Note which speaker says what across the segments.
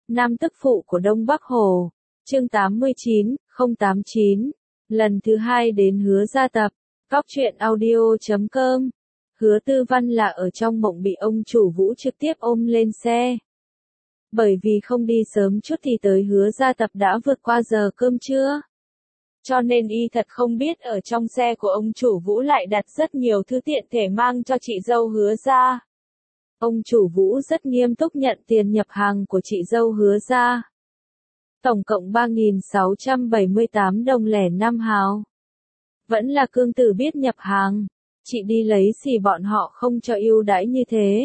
Speaker 1: Nam tức phụ của Đông Bắc Hồ. Chương 89, 089. Lần thứ 2 đến Hứa gia tập. Cóc truyện audio.com. Hứa Tư Văn là ở trong mộng bị ông chủ Vũ trực tiếp ôm lên xe. Bởi vì không đi sớm chút thì tới Hứa gia tập đã vượt qua giờ cơm trưa. Cho nên y thật không biết ở trong xe của ông chủ Vũ lại đặt rất nhiều thứ tiện thể mang cho chị dâu Hứa gia. Ông chủ Vũ rất nghiêm túc nhận tiền nhập hàng của chị dâu Hứa gia. Tổng cộng 3.678 đồng lẻ 5 hào. Vẫn là Cương Tử biết nhập hàng. Chị đi lấy xì bọn họ không cho ưu đãi như thế.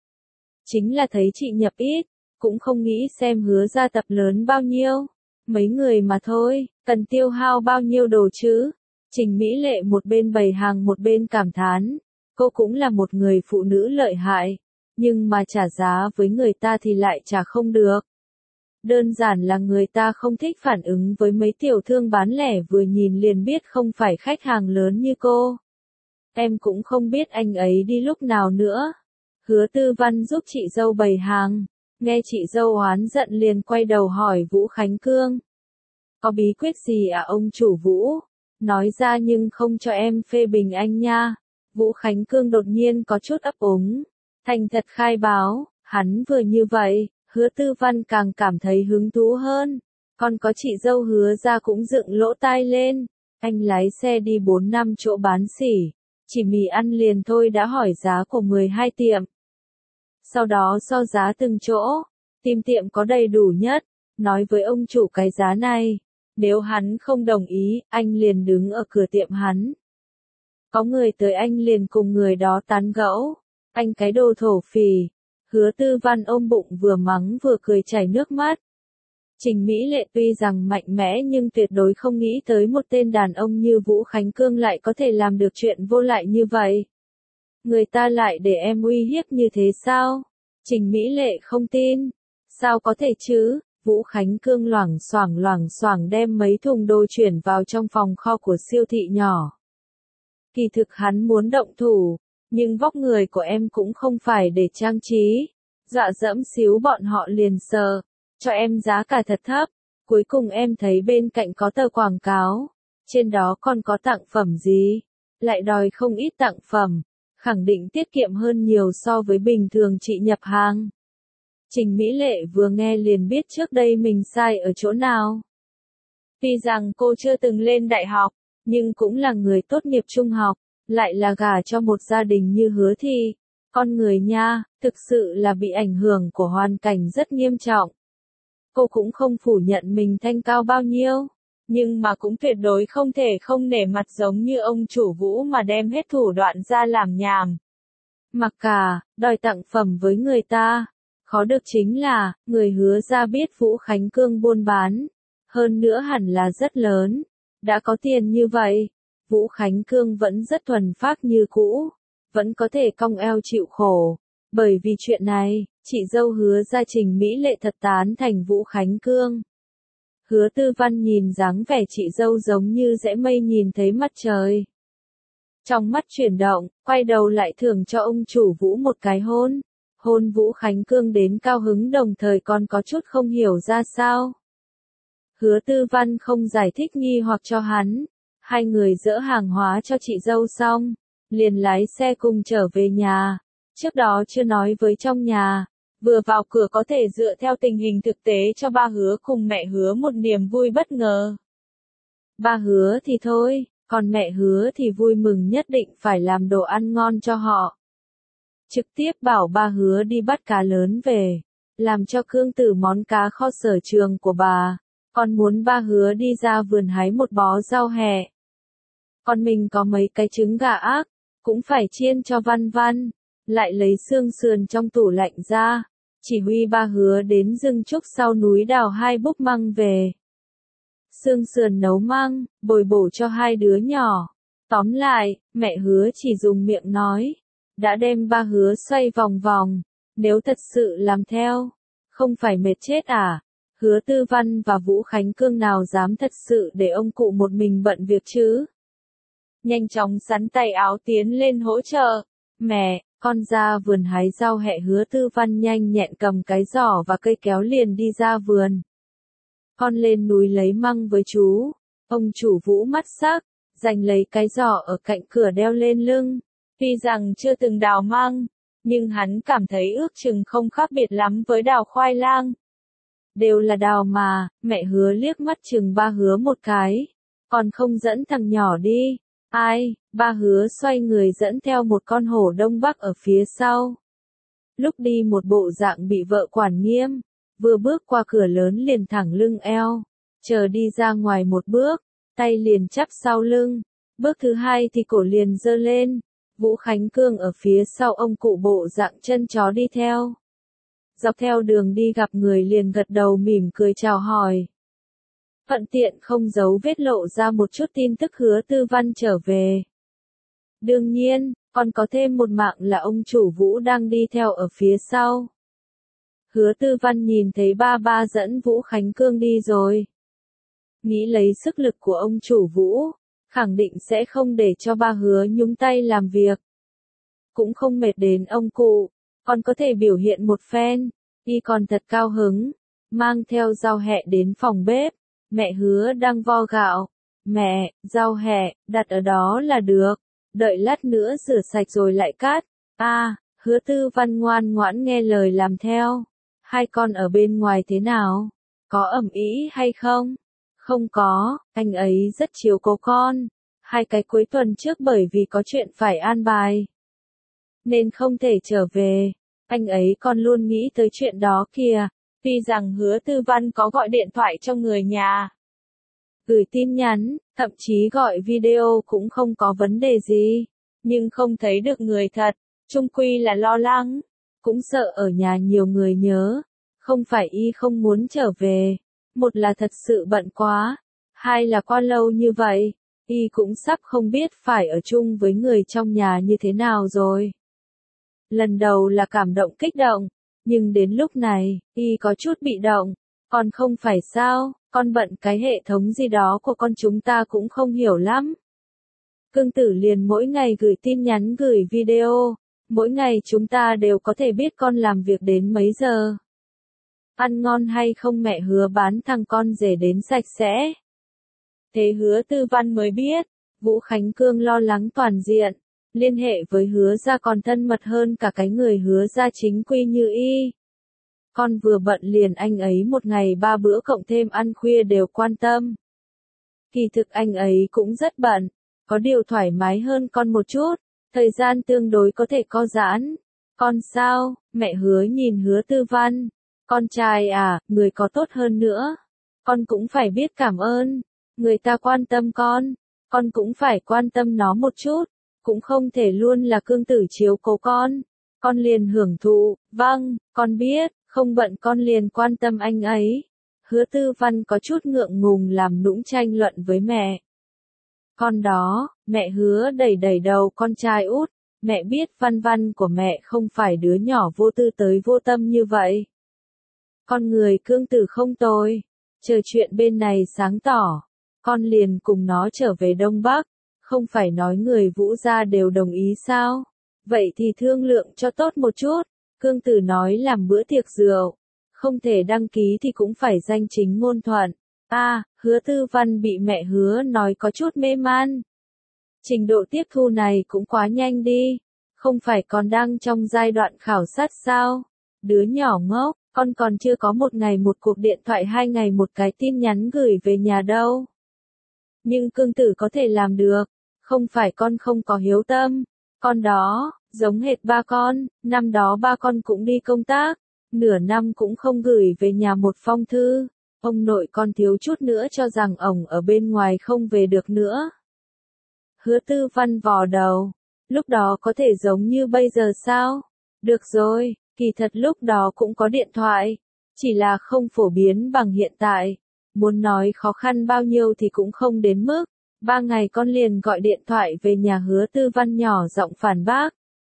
Speaker 1: Chính là thấy chị nhập ít, cũng không nghĩ xem Hứa gia tập lớn bao nhiêu. Mấy người mà thôi, cần tiêu hao bao nhiêu đồ chứ. Trình Mỹ Lệ một bên bày hàng một bên cảm thán. Cô cũng là một người phụ nữ lợi hại, nhưng mà trả giá với người ta thì lại trả không được. Đơn giản là người ta không thích phản ứng với mấy tiểu thương bán lẻ vừa nhìn liền biết không phải khách hàng lớn như cô. Em cũng không biết anh ấy đi lúc nào nữa. Hứa Tư Văn giúp chị dâu bày hàng. Nghe chị dâu oán giận liền quay đầu hỏi Vũ Khánh Cương. Có bí quyết gì à ông chủ Vũ? Nói ra nhưng không cho em phê bình anh nha. Vũ Khánh Cương đột nhiên có chút ấp úng. Thành thật khai báo, hắn vừa như vậy, Hứa Tư Văn càng cảm thấy hứng thú hơn. Còn có chị dâu Hứa gia cũng dựng lỗ tai lên. Anh lái xe đi 4-5 chỗ bán xỉ. Chỉ mì ăn liền thôi đã hỏi giá của 12 tiệm. Sau đó so giá từng chỗ, tìm tiệm có đầy đủ nhất, nói với ông chủ cái giá này. Nếu hắn không đồng ý, anh liền đứng ở cửa tiệm hắn. Có người tới anh liền cùng người đó tán gẫu. Anh cái đồ thổ phỉ. Hứa Tư Văn ôm bụng vừa mắng vừa cười chảy nước mắt. Trình Mỹ Lệ tuy rằng mạnh mẽ nhưng tuyệt đối không nghĩ tới một tên đàn ông như Vũ Khánh Cương lại có thể làm được chuyện vô lại như vậy. Người ta lại để em uy hiếp như thế sao? Trình Mỹ Lệ không tin. Sao có thể chứ? Vũ Khánh Cương loảng xoảng đem mấy thùng đồ chuyển vào trong phòng kho của siêu thị nhỏ. Kỳ thực hắn muốn động thủ, nhưng vóc người của em cũng không phải để trang trí. Dọa dẫm xíu bọn họ liền sờ. Cho em giá cả thật thấp. Cuối cùng em thấy bên cạnh có tờ quảng cáo. Trên đó còn có tặng phẩm gì? Lại đòi không ít tặng phẩm. Khẳng định tiết kiệm hơn nhiều so với bình thường chị nhập hàng. Trình Mỹ Lệ vừa nghe liền biết trước đây mình sai ở chỗ nào. Tuy rằng cô chưa từng lên đại học, nhưng cũng là người tốt nghiệp trung học, lại là gả cho một gia đình như Hứa Thị. Con người nha, thực sự là bị ảnh hưởng của hoàn cảnh rất nghiêm trọng. Cô cũng không phủ nhận mình thanh cao bao nhiêu, nhưng mà cũng tuyệt đối không thể không nể mặt giống như ông chủ Vũ mà đem hết thủ đoạn ra làm nhảm. Mặc cả, đòi tặng phẩm với người ta. Khó được chính là, người Hứa gia biết Vũ Khánh Cương buôn bán. Hơn nữa hẳn là rất lớn. Đã có tiền như vậy, Vũ Khánh Cương vẫn rất thuần phác như cũ. Vẫn có thể cong eo chịu khổ. Bởi vì chuyện này, chị dâu Hứa gia Trình Mỹ Lệ thật tán thành Vũ Khánh Cương. Hứa Tư Văn nhìn dáng vẻ chị dâu giống như dễ mây nhìn thấy mặt trời. Trong mắt chuyển động, quay đầu lại thưởng cho ông chủ Vũ một cái hôn. Hôn Vũ Khánh Cương đến cao hứng đồng thời còn có chút không hiểu ra sao. Hứa Tư Văn không giải thích nghi hoặc cho hắn. Hai người dỡ hàng hóa cho chị dâu xong, liền lái xe cùng trở về nhà. Trước đó chưa nói với trong nhà, vừa vào cửa có thể dựa theo tình hình thực tế cho ba Hứa cùng mẹ Hứa một niềm vui bất ngờ. Ba Hứa thì thôi, còn mẹ Hứa thì vui mừng nhất định phải làm đồ ăn ngon cho họ. Trực tiếp bảo ba Hứa đi bắt cá lớn về, làm cho Cương Tử món cá kho sở trường của bà, còn muốn ba Hứa đi ra vườn hái một bó rau hẹ. Còn mình có mấy cái trứng gà ác, cũng phải chiên cho Văn Văn, lại lấy xương sườn trong tủ lạnh ra, chỉ huy ba Hứa đến rừng trúc sau núi đào 2 búp măng về. Xương sườn nấu măng, bồi bổ cho 2 đứa nhỏ. Tóm lại, mẹ Hứa chỉ dùng miệng nói, đã đem ba Hứa xoay vòng vòng, nếu thật sự làm theo, không phải mệt chết à? Hứa Tư Văn và Vũ Khánh Cương nào dám thật sự để ông cụ một mình bận việc chứ? Nhanh chóng sắn tay áo tiến lên hỗ trợ. Mẹ, Con ra vườn hái rau hẹ. Hứa Tư Văn nhanh nhẹn cầm cái giỏ và cây kéo liền đi ra vườn. Con lên núi lấy măng với chú. Ông chủ Vũ mắt sắc, giành lấy cái giỏ ở cạnh cửa đeo lên lưng. Tuy rằng chưa từng đào măng, nhưng hắn cảm thấy ước chừng không khác biệt lắm với đào khoai lang. Đều là đào mà. Mẹ Hứa liếc mắt chừng ba Hứa một cái. Còn không dẫn thằng nhỏ đi. Ai? Ba Hứa xoay người dẫn theo một con hổ Đông Bắc ở phía sau. Lúc đi một bộ dạng bị vợ quản nghiêm, vừa bước qua cửa lớn liền thẳng lưng eo, chờ đi ra ngoài một bước, tay liền chắp sau lưng, bước thứ hai thì cổ liền giơ lên. Vũ Khánh Cương ở phía sau ông cụ bộ dạng chân chó đi theo. Dọc theo đường đi gặp người liền gật đầu mỉm cười chào hỏi. Thuận tiện không giấu vết lộ ra một chút tin tức Hứa Tư Văn trở về. Đương nhiên, còn có thêm một mạng là ông chủ Vũ đang đi theo ở phía sau. Hứa Tư Văn nhìn thấy ba dẫn Vũ Khánh Cương đi rồi. Nghĩ lấy sức lực của ông chủ Vũ, khẳng định sẽ không để cho ba Hứa nhúng tay làm việc. Cũng không mệt đến ông cụ, còn có thể biểu hiện một phen, y còn thật cao hứng, mang theo rau hẹ đến phòng bếp. Mẹ Hứa đang vo gạo. Mẹ, rau hẹ, đặt ở đó là được, đợi lát nữa rửa sạch rồi lại cắt. Hứa Tư Văn ngoan ngoãn nghe lời làm theo. Hai con ở bên ngoài thế nào? Có ầm ĩ hay không? Không có, anh ấy rất chiếu cố con. Hai cái cuối tuần trước bởi vì có chuyện phải an bài, nên không thể trở về. Anh ấy còn luôn nghĩ tới chuyện đó kìa. Tuy rằng Hứa Tư Văn có gọi điện thoại cho người nhà, gửi tin nhắn, thậm chí gọi video cũng không có vấn đề gì, nhưng không thấy được người thật, chung quy là lo lắng, cũng sợ ở nhà nhiều người nhớ. Không phải y không muốn trở về, một là thật sự bận quá, hai là qua lâu như vậy, y cũng sắp không biết phải ở chung với người trong nhà như thế nào rồi. Lần đầu là cảm động kích động, nhưng đến lúc này, y có chút bị động. Còn không phải sao, con bận cái hệ thống gì đó của con chúng ta cũng không hiểu lắm. Cương Tử liền mỗi ngày gửi tin nhắn gửi video, mỗi ngày chúng ta đều có thể biết con làm việc đến mấy giờ. Ăn ngon hay không mẹ Hứa bán thằng con rể đến sạch sẽ. Thế Hứa Tư Văn mới biết, Vũ Khánh Cương lo lắng toàn diện, liên hệ với Hứa gia còn thân mật hơn cả cái người Hứa gia chính quy như y. Con vừa bận liền anh ấy một ngày 3 bữa cộng thêm ăn khuya đều quan tâm. Kỳ thực anh ấy cũng rất bận, có điều thoải mái hơn con một chút, thời gian tương đối có thể co giãn. Con sao? Mẹ Hứa nhìn Hứa Tư Văn. Con trai à, người có tốt hơn nữa. Con cũng phải biết cảm ơn. Người ta quan tâm con cũng phải quan tâm nó một chút. Cũng không thể luôn là Cương Tử chiếu cố con liền hưởng thụ. Vâng, con biết, không bận con liền quan tâm anh ấy. Hứa Tư Văn có chút ngượng ngùng làm nũng tranh luận với mẹ. Con đó, mẹ Hứa đẩy đẩy đầu con trai út. Mẹ biết Văn Văn của mẹ không phải đứa nhỏ vô tư tới vô tâm như vậy. Con người Cương Tử không tồi. Chờ chuyện bên này sáng tỏ, con liền cùng nó trở về Đông Bắc. Không phải nói người Vũ gia đều đồng ý sao? Vậy thì thương lượng cho tốt một chút. Cương Tử nói làm bữa tiệc rượu, không thể đăng ký thì cũng phải danh chính ngôn thuận. Hứa Tư Văn bị mẹ Hứa nói có chút mê man. Trình độ tiếp thu này cũng quá nhanh đi. Không phải còn đang trong giai đoạn khảo sát sao? Đứa nhỏ ngốc, con còn chưa có một ngày một cuộc điện thoại, 2 ngày một cái tin nhắn gửi về nhà đâu. Nhưng Cương Tử có thể làm được. Không phải con không có hiếu tâm. Con đó, giống hệt ba con, năm đó ba con cũng đi công tác, nửa năm cũng không gửi về nhà một phong thư. Ông nội con thiếu chút nữa cho rằng ổng ở bên ngoài không về được nữa. Hứa Tư Văn vò đầu. Lúc đó có thể giống như bây giờ sao? Được rồi, kỳ thật lúc đó cũng có điện thoại, chỉ là không phổ biến bằng hiện tại. Muốn nói khó khăn bao nhiêu thì cũng không đến mức. 3 ngày con liền gọi điện thoại về nhà. Hứa Tư Văn nhỏ giọng phản bác.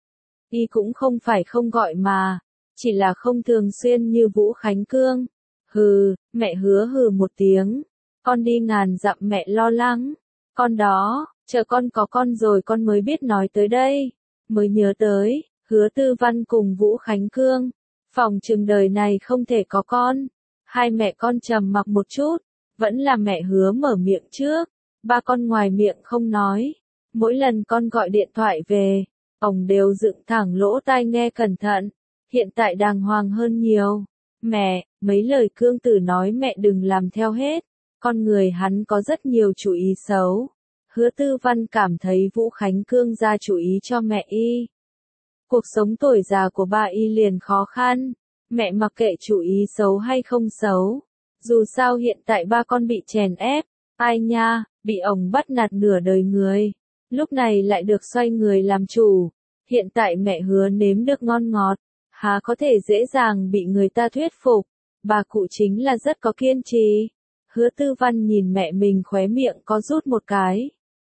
Speaker 1: Y cũng không phải không gọi mà, chỉ là không thường xuyên như Vũ Khánh Cương. Hừ, mẹ Hứa hừ một tiếng. Con đi ngàn dặm mẹ lo lắng. Con đó, chờ con có con rồi con mới biết nói tới đây. Mới nhớ tới, Hứa Tư Văn cùng Vũ Khánh Cương, phỏng chừng đời này không thể có con. Hai mẹ con trầm mặc một chút, vẫn là mẹ Hứa mở miệng trước. Ba con ngoài miệng không nói. Mỗi lần con gọi điện thoại về, ông đều dựng thẳng lỗ tai nghe cẩn thận. Hiện tại đàng hoàng hơn nhiều. Mẹ, mấy lời Cương Tử nói mẹ đừng làm theo hết. Con người hắn có rất nhiều chủ ý xấu. Hứa Tư Văn cảm thấy Vũ Khánh Cương ra chủ ý cho mẹ y. Cuộc sống tuổi già của ba y liền khó khăn. Mẹ mặc kệ chủ ý xấu hay không xấu. Dù sao hiện tại ba con bị chèn ép. Ai nha, bị ông bắt nạt nửa đời người. Lúc này lại được xoay người làm chủ. Hiện tại mẹ Hứa nếm được ngon ngọt. Há có thể dễ dàng bị người ta thuyết phục. Bà cụ chính là rất có kiên trì. Hứa Tư Văn nhìn mẹ mình khóe miệng có rút một cái.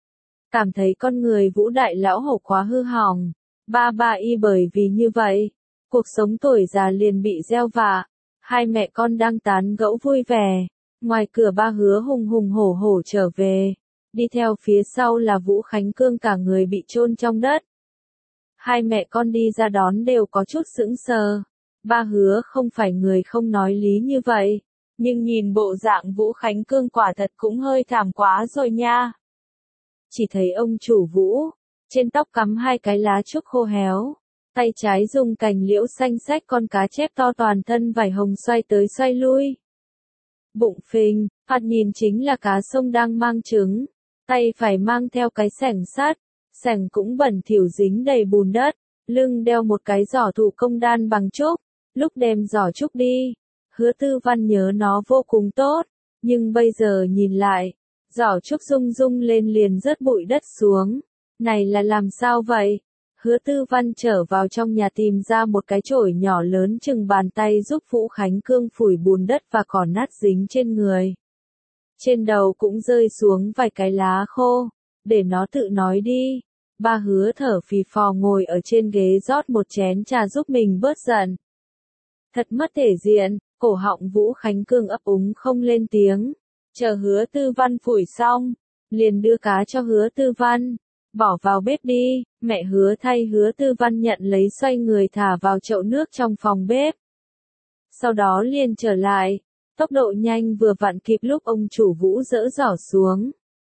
Speaker 1: Cảm thấy con người Vũ đại lão hổ quá hư hỏng. Ba y bởi vì như vậy, cuộc sống tuổi già liền bị gieo vạ. Hai mẹ con đang tán gẫu vui vẻ. Ngoài cửa ba Hứa hùng hùng hổ hổ trở về. Đi theo phía sau là Vũ Khánh Cương cả người bị chôn trong đất. Hai mẹ con đi ra đón đều có chút sững sờ. Ba Hứa không phải người không nói lý như vậy. Nhưng nhìn bộ dạng Vũ Khánh Cương quả thật cũng hơi thảm quá rồi nha. Chỉ thấy ông chủ Vũ, trên tóc cắm hai cái lá trúc khô héo. Tay trái dùng cành liễu xanh xách con cá chép to toàn thân vảy hồng xoay tới xoay lui. Bụng phình, thoạt nhìn chính là cá sông đang mang trứng. Tay phải mang theo cái xẻng sắt, xẻng cũng bẩn thỉu dính đầy bùn đất. Lưng đeo một cái giỏ thủ công đan bằng trúc. Lúc đem giỏ trúc đi, Hứa Tư Văn nhớ nó vô cùng tốt. Nhưng bây giờ nhìn lại, giỏ trúc rung rung lên liền rớt bụi đất xuống. Này là làm sao vậy? Hứa Tư Văn trở vào trong nhà tìm ra một cái chổi nhỏ lớn chừng bàn tay giúp Vũ Khánh Cương phủi bùn đất và cỏ nát dính trên người. Trên đầu cũng rơi xuống vài cái lá khô. Để nó tự nói đi. Ba Hứa thở phì phò ngồi ở trên ghế rót một chén trà giúp mình bớt giận. Thật mất thể diện, cổ họng Vũ Khánh Cương ấp úng không lên tiếng. Chờ Hứa Tư Văn phủi xong, liền đưa cá cho Hứa Tư Văn. Bỏ vào bếp đi, mẹ Hứa thay Hứa Tư Văn nhận lấy xoay người thả vào chậu nước trong phòng bếp. Sau đó liền trở lại, tốc độ nhanh vừa vặn kịp lúc ông chủ Vũ dỡ giỏ xuống.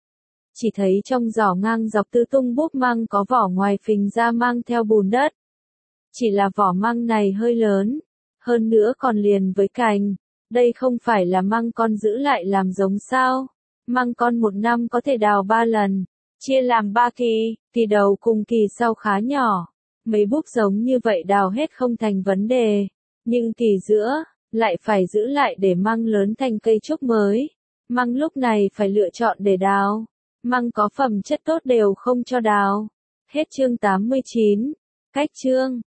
Speaker 1: Chỉ thấy trong giỏ ngang dọc tứ tung búp măng có vỏ ngoài phình ra mang theo bùn đất. Chỉ là vỏ măng này hơi lớn, hơn nữa còn liền với cành. Đây không phải là măng con giữ lại làm giống sao? Măng con một năm có thể đào 3 lần. Chia làm 3 kỳ đầu cùng kỳ sau khá nhỏ. Mấy búp giống như vậy đào hết không thành vấn đề. Nhưng kỳ giữa, lại phải giữ lại để măng lớn thành cây trúc mới. Măng lúc này phải lựa chọn để đào. Măng có phẩm chất tốt đều không cho đào. Hết chương 89. Cách chương